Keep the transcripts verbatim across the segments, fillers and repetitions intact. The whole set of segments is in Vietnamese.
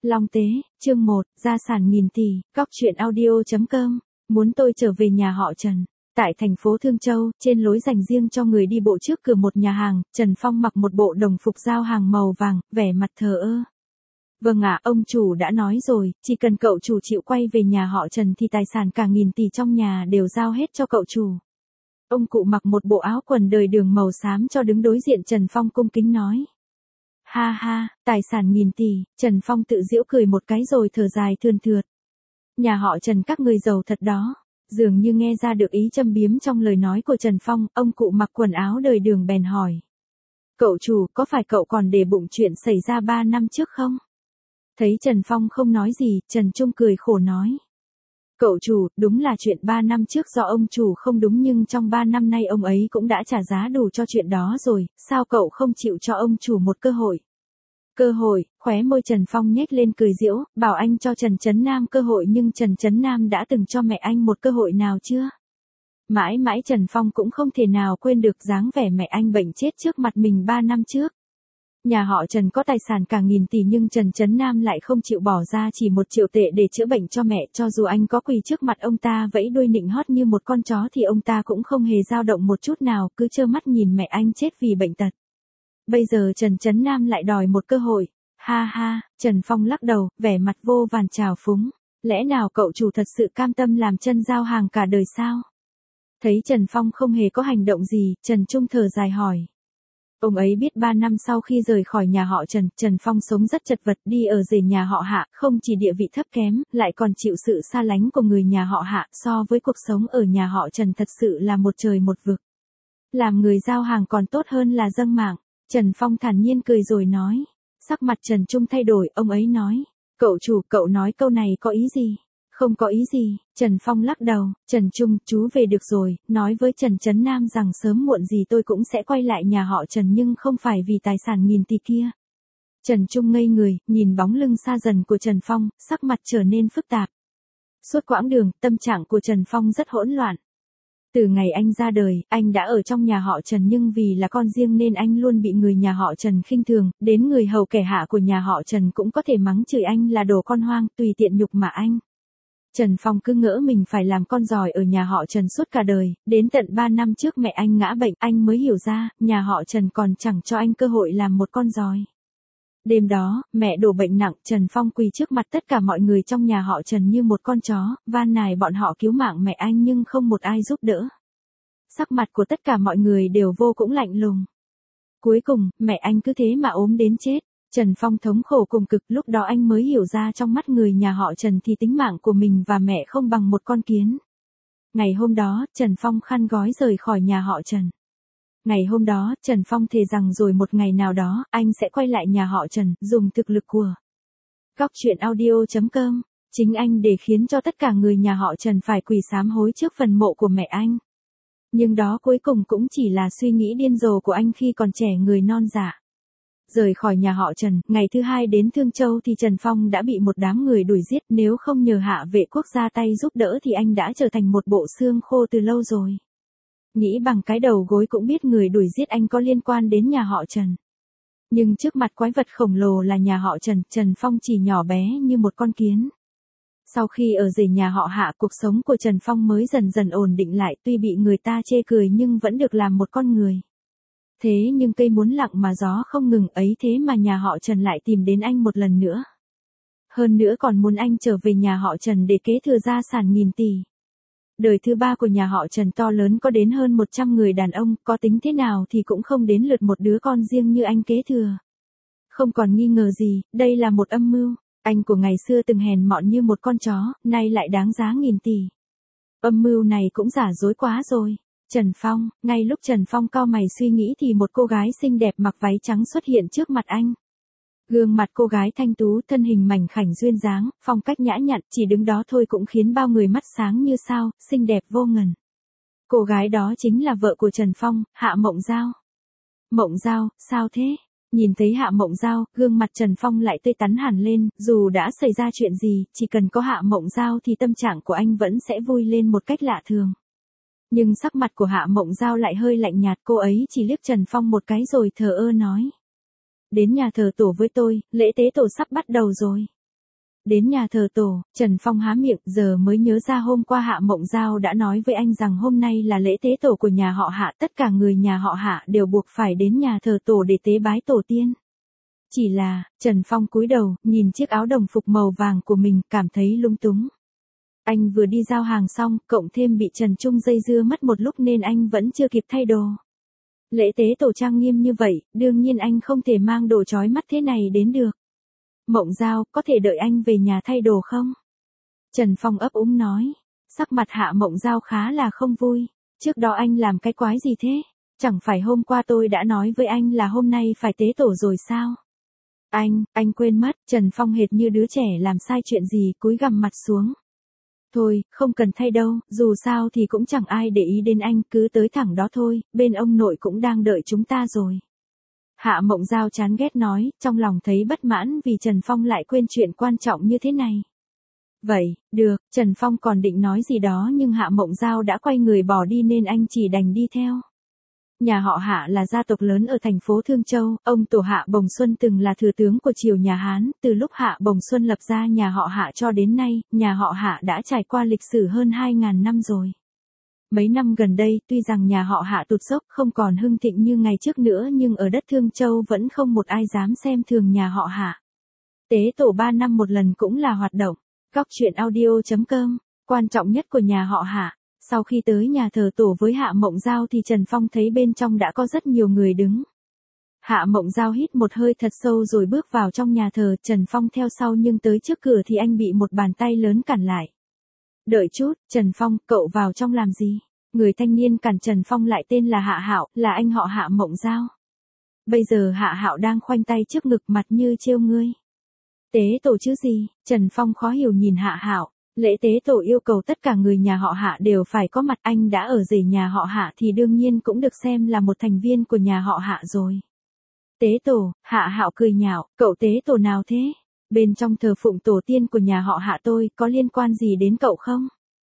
Long Tế, chương một, gia sản nghìn tỷ, cóc truyện audio chấm com, muốn tôi trở về nhà họ Trần. Tại thành phố Thương Châu, trên lối dành riêng cho người đi bộ trước cửa một nhà hàng, Trần Phong mặc một bộ đồng phục giao hàng màu vàng, vẻ mặt thờ ơ. Vâng ạ, ông chủ đã nói rồi, chỉ cần cậu chủ chịu quay về nhà họ Trần thì tài sản cả nghìn tỷ trong nhà đều giao hết cho cậu chủ. Ông cụ mặc một bộ áo quần đời đường màu xám cho đứng đối diện Trần Phong cung kính nói. Ha ha, tài sản nghìn tỷ, Trần Phong tự giễu cười một cái rồi thở dài thườn thượt. Nhà họ Trần các người giàu thật đó. Dường như nghe ra được ý châm biếm trong lời nói của Trần Phong, ông cụ mặc quần áo đời đường bèn hỏi. Cậu chủ, có phải cậu còn để bụng chuyện xảy ra ba năm trước không? Thấy Trần Phong không nói gì, Trần Trung cười khổ nói. Cậu chủ, đúng là chuyện ba năm trước do ông chủ không đúng nhưng trong ba năm nay ông ấy cũng đã trả giá đủ cho chuyện đó rồi, sao cậu không chịu cho ông chủ một cơ hội? Cơ hội, khóe môi Trần Phong nhếch lên cười giễu, bảo anh cho Trần Chấn Nam cơ hội nhưng Trần Chấn Nam đã từng cho mẹ anh một cơ hội nào chưa? Mãi mãi Trần Phong cũng không thể nào quên được dáng vẻ mẹ anh bệnh chết trước mặt mình ba năm trước. Nhà họ Trần có tài sản cả nghìn tỷ nhưng Trần Chấn Nam lại không chịu bỏ ra chỉ một triệu tệ để chữa bệnh cho mẹ, cho dù anh có quỳ trước mặt ông ta vẫy đuôi nịnh hót như một con chó thì ông ta cũng không hề dao động một chút nào, cứ trơ mắt nhìn mẹ anh chết vì bệnh tật. Bây giờ Trần Chấn Nam lại đòi một cơ hội. Ha ha, Trần Phong lắc đầu, vẻ mặt vô vàn trào phúng. Lẽ nào cậu chủ thật sự cam tâm làm chân giao hàng cả đời sao? Thấy Trần Phong không hề có hành động gì, Trần Trung thở dài hỏi. Ông ấy biết ba năm sau khi rời khỏi nhà họ Trần, Trần Phong sống rất chật vật, đi ở rể nhà họ Hạ, không chỉ địa vị thấp kém, lại còn chịu sự xa lánh của người nhà họ Hạ, so với cuộc sống ở nhà họ Trần thật sự là một trời một vực. Làm người giao hàng còn tốt hơn là dâng mạng. Trần Phong thản nhiên cười rồi nói. Sắc mặt Trần Trung thay đổi, ông ấy nói. Cậu chủ, cậu nói câu này có ý gì? Không có ý gì, Trần Phong lắc đầu. Trần Trung, chú về được rồi, nói với Trần Chấn Nam rằng sớm muộn gì tôi cũng sẽ quay lại nhà họ Trần nhưng không phải vì tài sản nghìn tỷ kia. Trần Trung ngây người, nhìn bóng lưng xa dần của Trần Phong, sắc mặt trở nên phức tạp. Suốt quãng đường, tâm trạng của Trần Phong rất hỗn loạn. Từ ngày anh ra đời, anh đã ở trong nhà họ Trần nhưng vì là con riêng nên anh luôn bị người nhà họ Trần khinh thường, đến người hầu kẻ hạ của nhà họ Trần cũng có thể mắng chửi anh là đồ con hoang, tùy tiện nhục mạ anh. Trần Phong cứ ngỡ mình phải làm con giỏi ở nhà họ Trần suốt cả đời, đến tận ba năm trước mẹ anh ngã bệnh, anh mới hiểu ra, nhà họ Trần còn chẳng cho anh cơ hội làm một con giỏi. Đêm đó, mẹ đổ bệnh nặng, Trần Phong quỳ trước mặt tất cả mọi người trong nhà họ Trần như một con chó, van nài bọn họ cứu mạng mẹ anh nhưng không một ai giúp đỡ. Sắc mặt của tất cả mọi người đều vô cùng lạnh lùng. Cuối cùng, mẹ anh cứ thế mà ốm đến chết. Trần Phong thống khổ cùng cực, lúc đó anh mới hiểu ra trong mắt người nhà họ Trần thì tính mạng của mình và mẹ không bằng một con kiến. Ngày hôm đó, Trần Phong khăn gói rời khỏi nhà họ Trần. Ngày hôm đó, Trần Phong thề rằng rồi một ngày nào đó, anh sẽ quay lại nhà họ Trần, dùng thực lực của cóc truyện audio chấm com, chính anh để khiến cho tất cả người nhà họ Trần phải quỳ sám hối trước phần mộ của mẹ anh. Nhưng đó cuối cùng cũng chỉ là suy nghĩ điên rồ của anh khi còn trẻ người non dạ. Rời khỏi nhà họ Trần, ngày thứ hai đến Thương Châu thì Trần Phong đã bị một đám người đuổi giết, nếu không nhờ Hạ Vệ Quốc ra tay giúp đỡ thì anh đã trở thành một bộ xương khô từ lâu rồi. Nghĩ bằng cái đầu gối cũng biết người đuổi giết anh có liên quan đến nhà họ Trần. Nhưng trước mặt quái vật khổng lồ là nhà họ Trần, Trần Phong chỉ nhỏ bé như một con kiến. Sau khi ở rể nhà họ Hạ, cuộc sống của Trần Phong mới dần dần ổn định lại, tuy bị người ta chê cười nhưng vẫn được làm một con người. Thế nhưng cây muốn lặng mà gió không ngừng, ấy thế mà nhà họ Trần lại tìm đến anh một lần nữa. Hơn nữa còn muốn anh trở về nhà họ Trần để kế thừa gia sản nghìn tỷ. Đời thứ ba của nhà họ Trần to lớn có đến hơn một trăm người đàn ông, có tính thế nào thì cũng không đến lượt một đứa con riêng như anh kế thừa. Không còn nghi ngờ gì, đây là một âm mưu. Anh của ngày xưa từng hèn mọn như một con chó, nay lại đáng giá nghìn tỷ. Âm mưu này cũng giả dối quá rồi. Trần Phong, ngay lúc Trần Phong cau mày suy nghĩ thì một cô gái xinh đẹp mặc váy trắng xuất hiện trước mặt anh. Gương mặt cô gái thanh tú, thân hình mảnh khảnh duyên dáng, phong cách nhã nhặn, chỉ đứng đó thôi cũng khiến bao người mắt sáng như sao, xinh đẹp vô ngần. Cô gái đó chính là vợ của Trần Phong, Hạ Mộng Giao. Mộng Giao, sao thế? Nhìn thấy Hạ Mộng Giao, gương mặt Trần Phong lại tươi tắn hẳn lên, dù đã xảy ra chuyện gì, chỉ cần có Hạ Mộng Giao thì tâm trạng của anh vẫn sẽ vui lên một cách lạ thường. Nhưng sắc mặt của Hạ Mộng Giao lại hơi lạnh nhạt, cô ấy chỉ liếc Trần Phong một cái rồi thờ ơ nói. Đến nhà thờ tổ với tôi, lễ tế tổ sắp bắt đầu rồi. Đến nhà thờ tổ, Trần Phong há miệng, giờ mới nhớ ra hôm qua Hạ Mộng Giao đã nói với anh rằng hôm nay là lễ tế tổ của nhà họ Hạ, tất cả người nhà họ Hạ đều buộc phải đến nhà thờ tổ để tế bái tổ tiên. Chỉ là, Trần Phong cúi đầu, nhìn chiếc áo đồng phục màu vàng của mình, cảm thấy lung túng. Anh vừa đi giao hàng xong, cộng thêm bị Trần Trung dây dưa mất một lúc nên anh vẫn chưa kịp thay đồ. Lễ tế tổ trang nghiêm như vậy, đương nhiên anh không thể mang đồ chói mắt thế này đến được. Mộng Giao, có thể đợi anh về nhà thay đồ không? Trần Phong ấp úng nói. Sắc mặt Hạ Mộng Giao khá là không vui. Trước đó anh làm cái quái gì thế? Chẳng phải hôm qua tôi đã nói với anh là hôm nay phải tế tổ rồi sao? Anh, anh quên mất, Trần Phong hệt như đứa trẻ làm sai chuyện gì, cúi gằm mặt xuống. Thôi, không cần thay đâu, dù sao thì cũng chẳng ai để ý đến anh, cứ tới thẳng đó thôi, bên ông nội cũng đang đợi chúng ta rồi. Hạ Mộng Giao chán ghét nói, trong lòng thấy bất mãn vì Trần Phong lại quên chuyện quan trọng như thế này. Vậy, được, Trần Phong còn định nói gì đó nhưng Hạ Mộng Giao đã quay người bỏ đi nên anh chỉ đành đi theo. Nhà họ Hạ là gia tộc lớn ở thành phố Thương Châu, ông tổ Hạ Bồng Xuân từng là thừa tướng của triều nhà Hán, từ lúc Hạ Bồng Xuân lập ra nhà họ Hạ cho đến nay, nhà họ Hạ đã trải qua lịch sử hơn hai nghìn năm rồi. Mấy năm gần đây, tuy rằng nhà họ Hạ tụt dốc không còn hưng thịnh như ngày trước nữa nhưng ở đất Thương Châu vẫn không một ai dám xem thường nhà họ Hạ. Tế tổ ba năm một lần cũng là hoạt động. Góc truyện audio chấm com, quan trọng nhất của nhà họ Hạ. Sau khi tới nhà thờ tổ với Hạ Mộng Giao thì Trần Phong thấy bên trong đã có rất nhiều người đứng. Hạ Mộng Giao hít một hơi thật sâu rồi bước vào trong nhà thờ, Trần Phong theo sau nhưng tới trước cửa thì anh bị một bàn tay lớn cản lại. Đợi chút, Trần Phong, cậu vào trong làm gì? Người thanh niên cản Trần Phong lại tên là Hạ Hạo, là anh họ Hạ Mộng Giao. Bây giờ Hạ Hạo đang khoanh tay trước ngực mặt như trêu ngươi. Tế tổ chứ gì? Trần Phong khó hiểu nhìn Hạ Hạo. Lễ tế tổ yêu cầu tất cả người nhà họ Hạ đều phải có mặt, anh đã ở rể nhà họ Hạ thì đương nhiên cũng được xem là một thành viên của nhà họ Hạ rồi. Tế tổ, Hạ Hạo cười nhạo, cậu tế tổ nào thế? Bên trong thờ phụng tổ tiên của nhà họ Hạ tôi, có liên quan gì đến cậu không?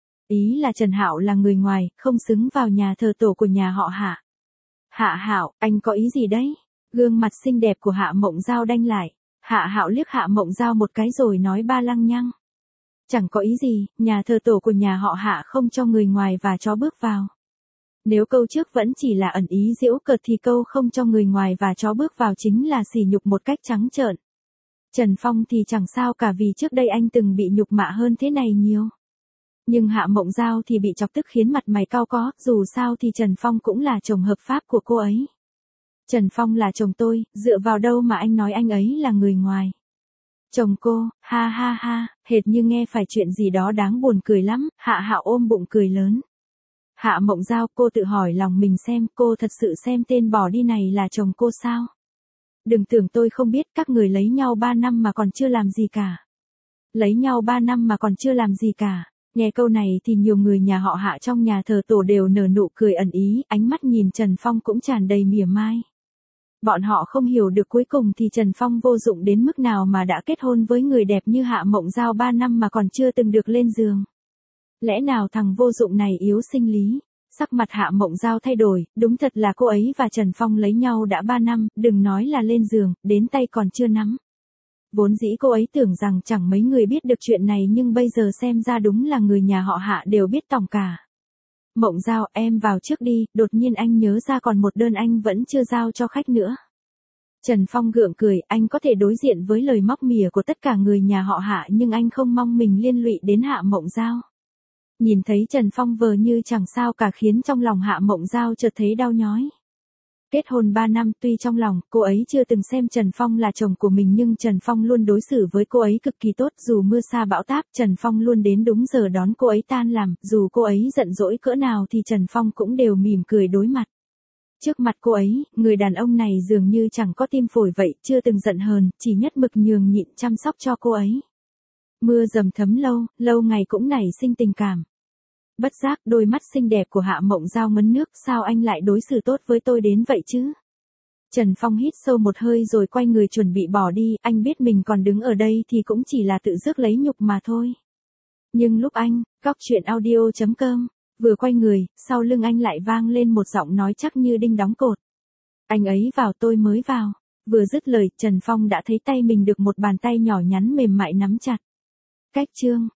Ý là Trần Hạo là người ngoài, không xứng vào nhà thờ tổ của nhà họ Hạ. Hạ Hạo, anh có ý gì đấy? Gương mặt xinh đẹp của Hạ Mộng Giao đanh lại. Hạ Hạo liếc Hạ Mộng Giao một cái rồi nói ba lăng nhăng. Chẳng có ý gì, nhà thờ tổ của nhà họ Hạ không cho người ngoài và chó bước vào. Nếu câu trước vẫn chỉ là ẩn ý giễu cợt thì câu không cho người ngoài và chó bước vào chính là sỉ nhục một cách trắng trợn. Trần Phong thì chẳng sao cả vì trước đây anh từng bị nhục mạ hơn thế này nhiều. Nhưng Hạ Mộng Giao thì bị chọc tức khiến mặt mày cau có, dù sao thì Trần Phong cũng là chồng hợp pháp của cô ấy. Trần Phong là chồng tôi, dựa vào đâu mà anh nói anh ấy là người ngoài. Chồng cô, ha ha ha, hệt như nghe phải chuyện gì đó đáng buồn cười lắm, Hạ Hạo ôm bụng cười lớn. Hạ Mộng Giao, cô tự hỏi lòng mình xem, cô thật sự xem tên bỏ đi này là chồng cô sao? Đừng tưởng tôi không biết, các người lấy nhau ba năm mà còn chưa làm gì cả. Lấy nhau ba năm mà còn chưa làm gì cả. Nghe câu này thì nhiều người nhà họ Hạ trong nhà thờ tổ đều nở nụ cười ẩn ý, ánh mắt nhìn Trần Phong cũng tràn đầy mỉa mai. Bọn họ không hiểu được cuối cùng thì Trần Phong vô dụng đến mức nào mà đã kết hôn với người đẹp như Hạ Mộng Giao ba năm mà còn chưa từng được lên giường. Lẽ nào thằng vô dụng này yếu sinh lý? Sắc mặt Hạ Mộng Giao thay đổi, đúng thật là cô ấy và Trần Phong lấy nhau đã ba năm, đừng nói là lên giường, đến tay còn chưa nắm. Vốn dĩ cô ấy tưởng rằng chẳng mấy người biết được chuyện này nhưng bây giờ xem ra đúng là người nhà họ Hạ đều biết tòng cả. Mộng Giao, em vào trước đi, đột nhiên anh nhớ ra còn một đơn anh vẫn chưa giao cho khách nữa. Trần Phong gượng cười, anh có thể đối diện với lời móc mỉa của tất cả người nhà họ Hạ nhưng anh không mong mình liên lụy đến Hạ Mộng Giao. Nhìn thấy Trần Phong vờ như chẳng sao cả khiến trong lòng Hạ Mộng Giao chợt thấy đau nhói. Kết hôn ba năm, tuy trong lòng cô ấy chưa từng xem Trần Phong là chồng của mình nhưng Trần Phong luôn đối xử với cô ấy cực kỳ tốt, dù mưa sa bão táp, Trần Phong luôn đến đúng giờ đón cô ấy tan làm, dù cô ấy giận dỗi cỡ nào thì Trần Phong cũng đều mỉm cười đối mặt. Trước mặt cô ấy, người đàn ông này dường như chẳng có tim phổi vậy, chưa từng giận hờn, chỉ nhất mực nhường nhịn chăm sóc cho cô ấy. Mưa dầm thấm lâu, lâu ngày cũng nảy sinh tình cảm. Bất giác, đôi mắt xinh đẹp của Hạ Mộng Giao ngấn nước, sao anh lại đối xử tốt với tôi đến vậy chứ? Trần Phong hít sâu một hơi rồi quay người chuẩn bị bỏ đi, anh biết mình còn đứng ở đây thì cũng chỉ là tự rước lấy nhục mà thôi. Nhưng lúc anh, góc truyện audio chấm com, vừa quay người, sau lưng anh lại vang lên một giọng nói chắc như đinh đóng cột. Anh ấy vào tôi mới vào. Vừa dứt lời, Trần Phong đã thấy tay mình được một bàn tay nhỏ nhắn mềm mại nắm chặt. Cách chương